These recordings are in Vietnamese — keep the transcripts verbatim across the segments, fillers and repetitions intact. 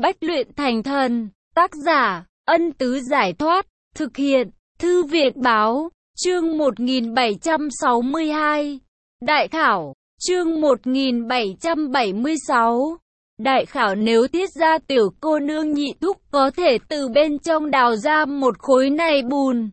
Bách luyện thành thần. Tác giả, Ân Tứ Giải Thoát. Thực hiện, Thư viện Báo. Chương một nghìn bảy trăm sáu mươi hai. Đại khảo. Chương một nghìn bảy trăm bảy mươi sáu. Đại khảo. Nếu Thiết gia tiểu cô nương nhị thúc có thể từ bên trong đào ra một khối này bùn,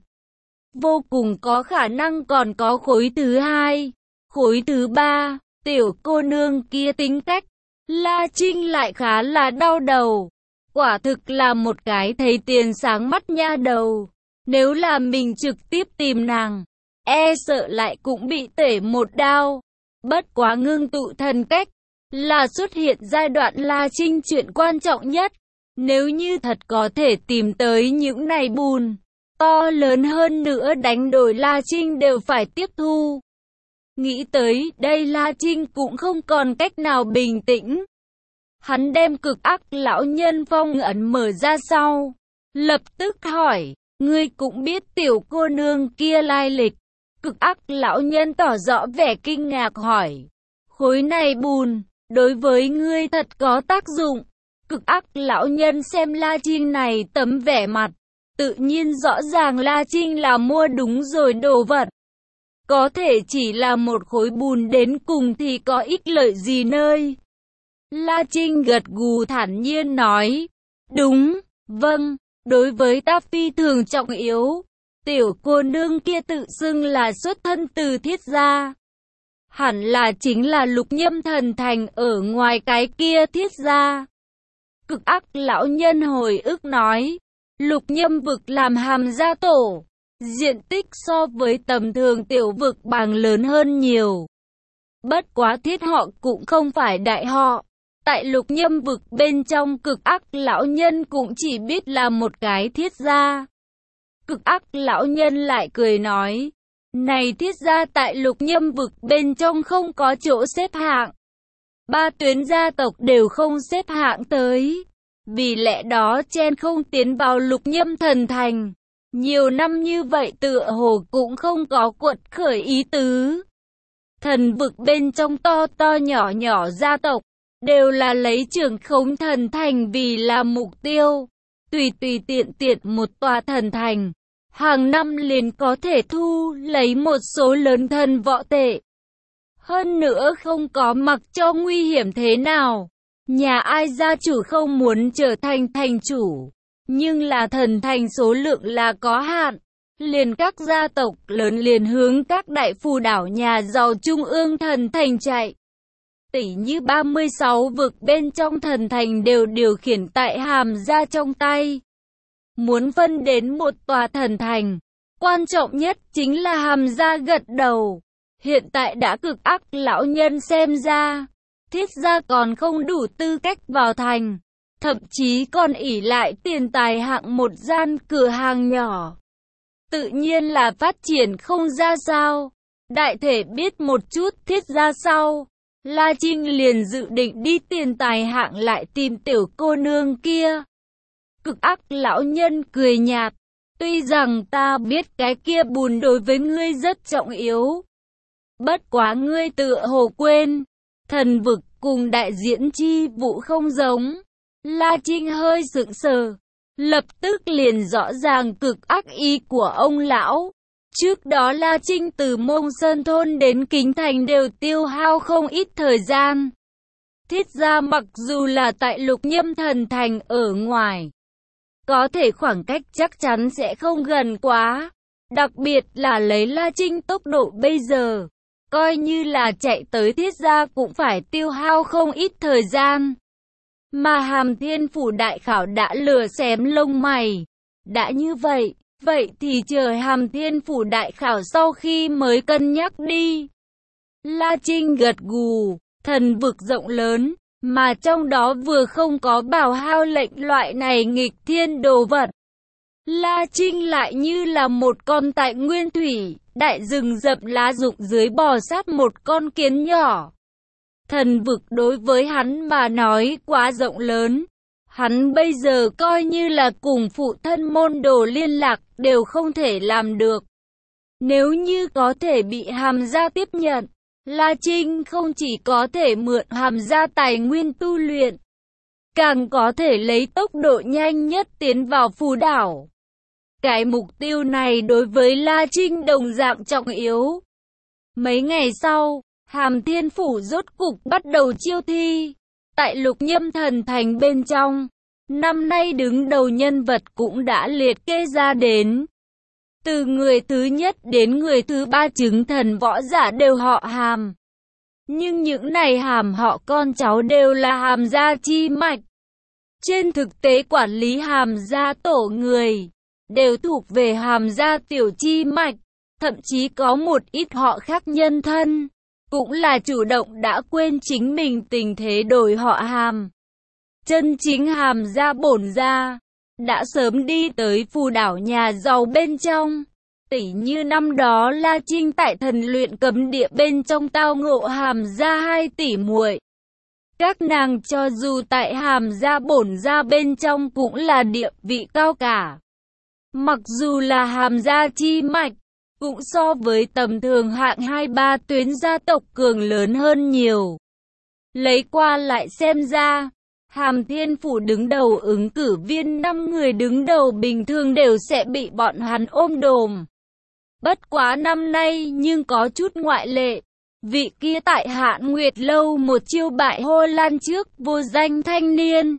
vô cùng có khả năng còn có khối thứ hai, khối thứ ba. Tiểu cô nương kia tính cách, La Trinh lại khá là đau đầu. Quả thực là một cái thấy tiền sáng mắt nha đầu. Nếu là mình trực tiếp tìm nàng, e sợ lại cũng bị tể một đao. Bất quá ngưng tụ thần cách là xuất hiện giai đoạn La Trinh chuyện quan trọng nhất. Nếu như thật có thể tìm tới những này bùn to lớn hơn nữa đánh đổi, La Trinh đều phải tiếp thu. Nghĩ tới đây, La Trinh cũng không còn cách nào bình tĩnh. Hắn đem cực ác lão nhân phong ấn mở ra sau, lập tức hỏi, ngươi cũng biết tiểu cô nương kia lai lịch? Cực ác lão nhân tỏ rõ vẻ kinh ngạc hỏi, khối này bùn đối với ngươi thật có tác dụng? Cực ác lão nhân xem La Trinh này tấm vẻ mặt, tự nhiên rõ ràng La Trinh là mua đúng rồi đồ vật. Có thể chỉ là một khối bùn đến cùng thì có ích lợi gì nơi? La Trinh gật gù thản nhiên nói, đúng, vâng, đối với ta phi thường trọng yếu. Tiểu cô nương kia tự xưng là xuất thân từ Thiết gia, hẳn là chính là Lục Nhâm Thần Thành ở ngoài cái kia Thiết gia. Cực ác lão nhân hồi ức nói, Lục Nhâm vực làm Hàm gia tổ, diện tích so với tầm thường tiểu vực bằng lớn hơn nhiều. Bất quá Thiết họ cũng không phải đại họ. Tại Lục Nhâm vực bên trong, cực ác lão nhân cũng chỉ biết là một cái Thiết gia. Cực ác lão nhân lại cười nói, này Thiết gia tại Lục Nhâm vực bên trong không có chỗ xếp hạng. Ba tuyến gia tộc đều không xếp hạng tới. Vì lẽ đó chen không tiến vào Lục Nhâm Thần Thành. Nhiều năm như vậy tựa hồ cũng không có quật khởi ý tứ. Thần vực bên trong to to nhỏ nhỏ gia tộc đều là lấy trưởng khống thần thành vì là mục tiêu. Tùy tùy tiện tiện một tòa thần thành, hàng năm liền có thể thu lấy một số lớn thần võ tệ. Hơn nữa không có mặc cho nguy hiểm thế nào, nhà ai gia chủ không muốn trở thành thành chủ. Nhưng là thần thành số lượng là có hạn, liền các gia tộc lớn liền hướng các đại phù đảo nhà giàu trung ương thần thành chạy. Tỷ như ba mươi sáu vực bên trong thần thành đều điều khiển tại Hàm gia trong tay. Muốn phân đến một tòa thần thành, quan trọng nhất chính là Hàm gia gật đầu. Hiện tại đã cực ác lão nhân xem ra, Thiết gia còn không đủ tư cách vào thành, thậm chí còn ỷ lại tiền tài hạng một gian cửa hàng nhỏ. Tự nhiên là phát triển không ra sao. Đại thể biết một chút Thiết gia sau, La Trinh liền dự định đi tiền tài hạng lại tìm tiểu cô nương kia. Cực ác lão nhân cười nhạt, tuy rằng ta biết cái kia bùn đối với ngươi rất trọng yếu. Bất quá ngươi tựa hồ quên, thần vực cùng đại diễn chi vụ không giống. La Trinh hơi sững sờ, lập tức liền rõ ràng cực ác ý của ông lão. Trước đó La Trinh từ Mông Sơn Thôn đến Kính Thành đều tiêu hao không ít thời gian. Thiết gia mặc dù là tại Lục Nhâm Thần Thành ở ngoài, có thể khoảng cách chắc chắn sẽ không gần quá. Đặc biệt là lấy La Trinh tốc độ bây giờ, coi như là chạy tới Thiết gia cũng phải tiêu hao không ít thời gian. Mà Hàm Thiên Phủ đại khảo đã lừa xém lông mày. Đã như vậy, vậy thì chờ Hàm Thiên Phủ đại khảo sau khi mới cân nhắc đi. La Trinh gật gù, thần vực rộng lớn, mà trong đó vừa không có bảo hao lệnh loại này nghịch thiên đồ vật. La Trinh lại như là một con tại nguyên thủy, đại rừng rậm lá rụng dưới bò sát một con kiến nhỏ. Thần vực đối với hắn mà nói quá rộng lớn. Hắn bây giờ coi như là cùng phụ thân môn đồ liên lạc đều không thể làm được. Nếu như có thể bị Hàm gia tiếp nhận, La Trinh không chỉ có thể mượn Hàm gia tài nguyên tu luyện, càng có thể lấy tốc độ nhanh nhất tiến vào phù đảo. Cái mục tiêu này đối với La Trinh đồng dạng trọng yếu. Mấy ngày sau, Hàm Thiên Phủ rốt cục bắt đầu chiêu thi. Tại Lục Nhâm Thần Thành bên trong, năm nay đứng đầu nhân vật cũng đã liệt kê ra đến. Từ người thứ nhất đến người thứ ba chứng thần võ giả đều họ Hàm. Nhưng những này Hàm họ con cháu đều là Hàm gia chi mạch. Trên thực tế quản lý Hàm gia tổ người đều thuộc về Hàm gia tiểu chi mạch, thậm chí có một ít họ khác nhân thân, cũng là chủ động đã quên chính mình tình thế đổi họ Hàm. Chân chính Hàm gia bổn gia đã sớm đi tới phù đảo nhà giàu bên trong. Tỉ như năm đó La Trinh tại thần luyện cấm địa bên trong tao ngộ Hàm gia hai tỷ muội. Các nàng cho dù tại Hàm gia bổn gia bên trong cũng là địa vị cao cả. Mặc dù là Hàm gia chi mạch, cũng so với tầm thường hạng hai ba tuyến gia tộc cường lớn hơn nhiều. Lấy qua lại xem ra, Hàm Thiên Phủ đứng đầu ứng cử viên năm người đứng đầu bình thường đều sẽ bị bọn hắn ôm đồm. Bất quá năm nay nhưng có chút ngoại lệ. Vị kia tại Hạn Nguyệt Lâu một chiêu bại Hồ Lan trước vô danh thanh niên,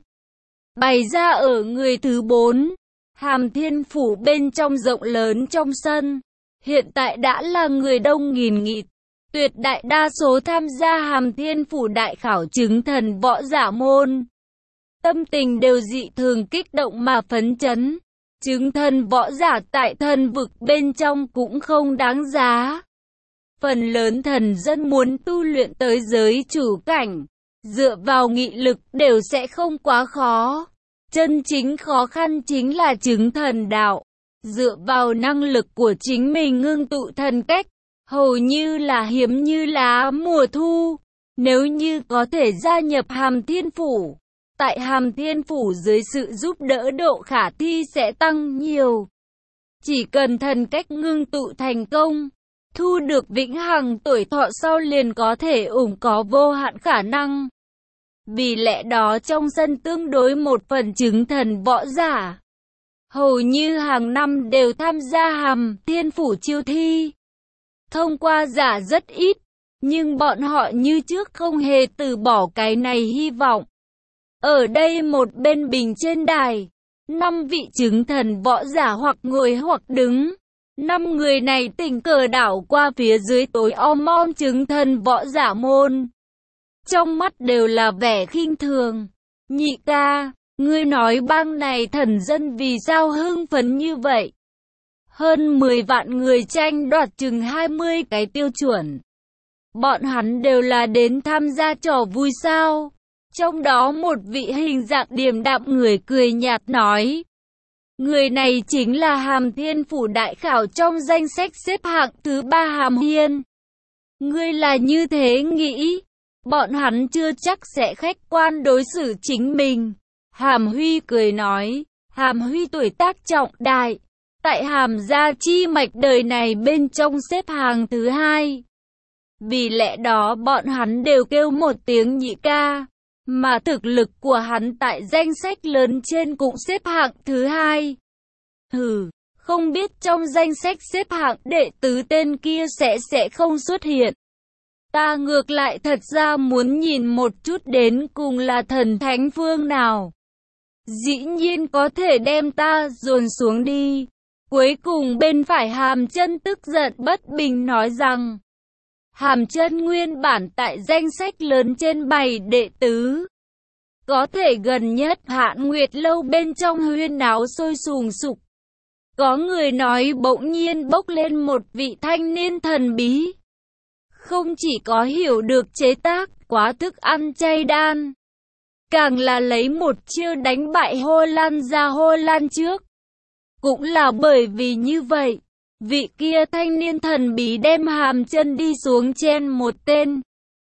bày ra ở người thứ bốn. Hàm Thiên Phủ bên trong rộng lớn trong sân, hiện tại đã là người đông nghìn nghịt. Tuyệt đại đa số tham gia Hàm Thiên Phủ đại khảo chứng thần võ giả môn, tâm tình đều dị thường kích động mà phấn chấn. Chứng thần võ giả tại thần vực bên trong cũng không đáng giá. Phần lớn thần dân muốn tu luyện tới giới chủ cảnh, dựa vào nghị lực đều sẽ không quá khó. Chân chính khó khăn chính là chứng thần đạo, dựa vào năng lực của chính mình ngưng tụ thần cách, hầu như là hiếm như lá mùa thu. Nếu như có thể gia nhập Hàm Thiên Phủ, tại Hàm Thiên Phủ dưới sự giúp đỡ độ khả thi sẽ tăng nhiều. Chỉ cần thần cách ngưng tụ thành công, thu được vĩnh hằng tuổi thọ sau liền có thể ủng có vô hạn khả năng. Vì lẽ đó trong sân tương đối một phần chứng thần võ giả, hầu như hàng năm đều tham gia Hàm Thiên Phủ chiêu thi. Thông qua giả rất ít, nhưng bọn họ như trước không hề từ bỏ cái này hy vọng. Ở đây một bên bình trên đài, năm vị chứng thần võ giả hoặc ngồi hoặc đứng. Năm người này tình cờ đảo qua phía dưới tối om om chứng thần võ giả môn. Trong mắt đều là vẻ khinh thường. Nhị ca, ngươi nói bang này thần dân vì sao hưng phấn như vậy? Hơn mười vạn người tranh đoạt chừng hai mươi cái tiêu chuẩn. Bọn hắn đều là đến tham gia trò vui sao? Trong đó một vị hình dạng điềm đạm người cười nhạt nói. Người này chính là Hàm Thiên Phủ đại khảo trong danh sách xếp hạng thứ ba Hàm Hiên. Ngươi là như thế nghĩ, bọn hắn chưa chắc sẽ khách quan đối xử chính mình. Hàm Huy cười nói, Hàm Huy tuổi tác trọng đại, tại Hàm gia chi mạch đời này bên trong xếp hàng thứ hai. Vì lẽ đó bọn hắn đều kêu một tiếng nhị ca. Mà thực lực của hắn tại danh sách lớn trên cũng xếp hạng thứ hai. Hừ, không biết trong danh sách xếp hạng đệ tứ tên kia sẽ sẽ không xuất hiện. Ta ngược lại thật ra muốn nhìn một chút đến cùng là thần thánh phương nào. Dĩ nhiên có thể đem ta dồn xuống đi. Cuối cùng bên phải Hàm Chân tức giận bất bình nói rằng, Hàm Chân nguyên bản tại danh sách lớn trên bày đệ tứ. Có thể gần nhất Hạn Nguyệt Lâu bên trong huyên náo sôi sùng sục. Có người nói bỗng nhiên bốc lên một vị thanh niên thần bí. Không chỉ có hiểu được chế tác quá thức ăn chay đan, càng là lấy một chiêu đánh bại Hồ Lan ra Hồ Lan trước. Cũng là bởi vì như vậy, vị kia thanh niên thần bí đem Hàm Chân đi xuống chen một tên.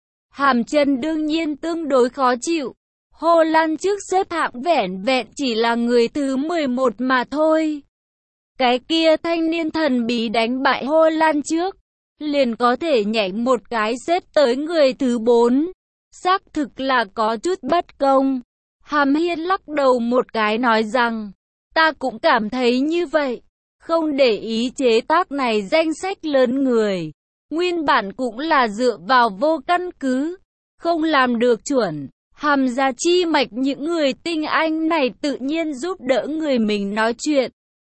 Hàm Chân đương nhiên tương đối khó chịu. Hồ Lan trước xếp hạng vẻn vẹn chỉ là người thứ mười một mà thôi. Cái kia thanh niên thần bí đánh bại Hồ Lan trước, liền có thể nhảy một cái xếp tới người thứ bốn. Xác thực là có chút bất công. Hàm Hiên lắc đầu một cái nói rằng, ta cũng cảm thấy như vậy. Không để ý chế tác này danh sách lớn người. Nguyên bản cũng là dựa vào vô căn cứ. Không làm được chuẩn. Hàm gia chi mạch những người tinh anh này tự nhiên giúp đỡ người mình nói chuyện.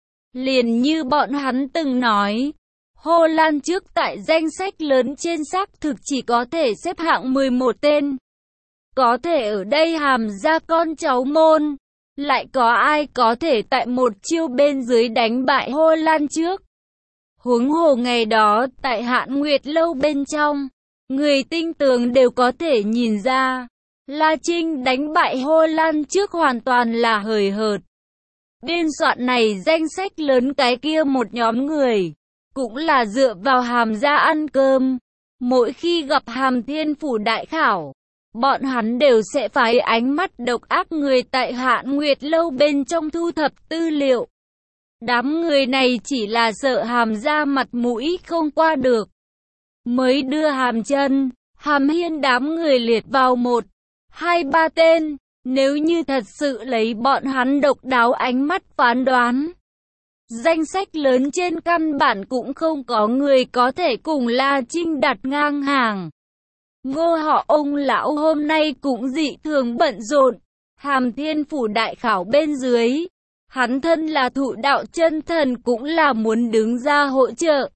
Liền như bọn hắn từng nói. Hồ Lan trước tại danh sách lớn trên xác thực chỉ có thể xếp hạng mười một tên. Có thể ở đây Hàm gia con cháu môn. Lại có ai có thể tại một chiêu bên dưới đánh bại Hồ Lan trước. Huống hồ ngày đó tại Hạn Nguyệt lâu bên trong. Người tinh tường đều có thể nhìn ra. La Trinh đánh bại Hồ Lan trước hoàn toàn là hời hợt. Biên soạn này danh sách lớn cái kia một nhóm người. Cũng là dựa vào Hàm gia ăn cơm. Mỗi khi gặp Hàm Thiên Phủ đại khảo. Bọn hắn đều sẽ phái ánh mắt độc ác người tại Hạn Nguyệt lâu bên trong thu thập tư liệu. Đám người này chỉ là sợ Hàm gia mặt mũi không qua được. Mới đưa Hàm Chân, Hàm Hiên đám người liệt vào một, hai ba tên. Nếu như thật sự lấy bọn hắn độc đáo ánh mắt phán đoán. Danh sách lớn trên căn bản cũng không có người có thể cùng La Trinh đặt ngang hàng. Ngô họ ông lão hôm nay cũng dị thường bận rộn. Hàm Thiên Phủ đại khảo bên dưới. Hắn thân là thụ đạo chân thần cũng là muốn đứng ra hỗ trợ.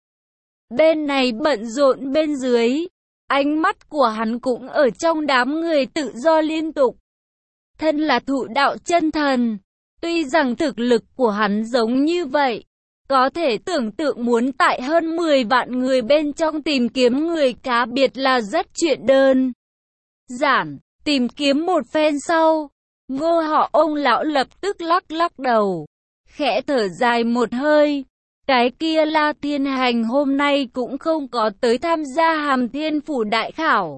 Bên này bận rộn bên dưới. Ánh mắt của hắn cũng ở trong đám người tự do liên tục. Thân là thụ đạo chân thần. Tuy rằng thực lực của hắn giống như vậy. Có thể tưởng tượng muốn tại hơn mười vạn người bên trong tìm kiếm người cá biệt là rất chuyện đơn giản. Tìm kiếm một phen sau, Ngô họ ông lão lập tức lắc lắc đầu, khẽ thở dài một hơi. Cái kia La Thiên Hành hôm nay cũng không có tới tham gia Hàm Thiên Phủ đại khảo.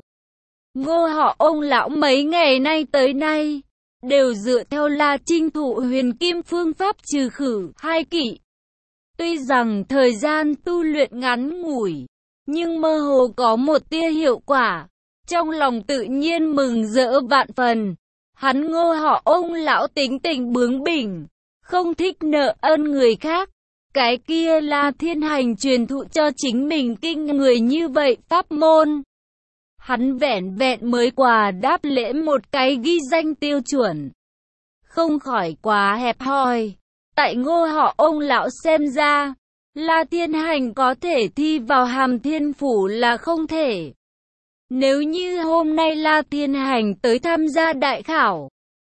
Ngô họ ông lão mấy ngày nay tới nay, đều dựa theo La Trinh thụ huyền kim phương pháp trừ khử hai kỵ. Tuy rằng thời gian tu luyện ngắn ngủi, nhưng mơ hồ có một tia hiệu quả. Trong lòng tự nhiên mừng rỡ vạn phần. Hắn Ngô họ ông lão tính tình bướng bỉnh, không thích nợ ơn người khác. Cái kia là Thiên Hành truyền thụ cho chính mình kinh người như vậy pháp môn. Hắn vẹn vẹn mới quà đáp lễ một cái ghi danh tiêu chuẩn. Không khỏi quá hẹp hòi. Tại Ngô họ ông lão xem ra, La Thiên Hành có thể thi vào Hàm Thiên Phủ là không thể. Nếu như hôm nay La Thiên Hành tới tham gia đại khảo,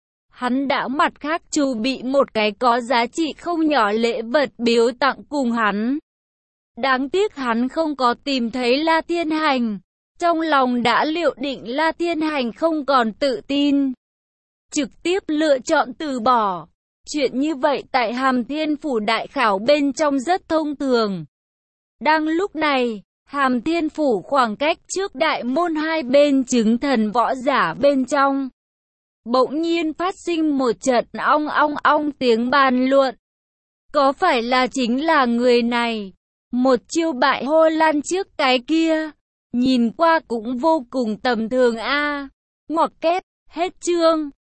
hắn đã mặt khác chuẩn bị một cái có giá trị không nhỏ lễ vật biếu tặng cùng hắn. Đáng tiếc hắn không có tìm thấy La Thiên Hành. Trong lòng đã liệu định La Thiên Hành không còn tự tin, trực tiếp lựa chọn từ bỏ. Chuyện như vậy tại Hàm Thiên Phủ đại khảo bên trong rất thông thường. Đang lúc này, Hàm Thiên Phủ khoảng cách trước đại môn hai bên chứng thần võ giả bên trong. Bỗng nhiên phát sinh một trận ong ong ong tiếng bàn luận. Có phải là chính là người này? Một chiêu bại Hồ Lan trước cái kia. Nhìn qua cũng vô cùng tầm thường a. Ngoặc kép, hết chương.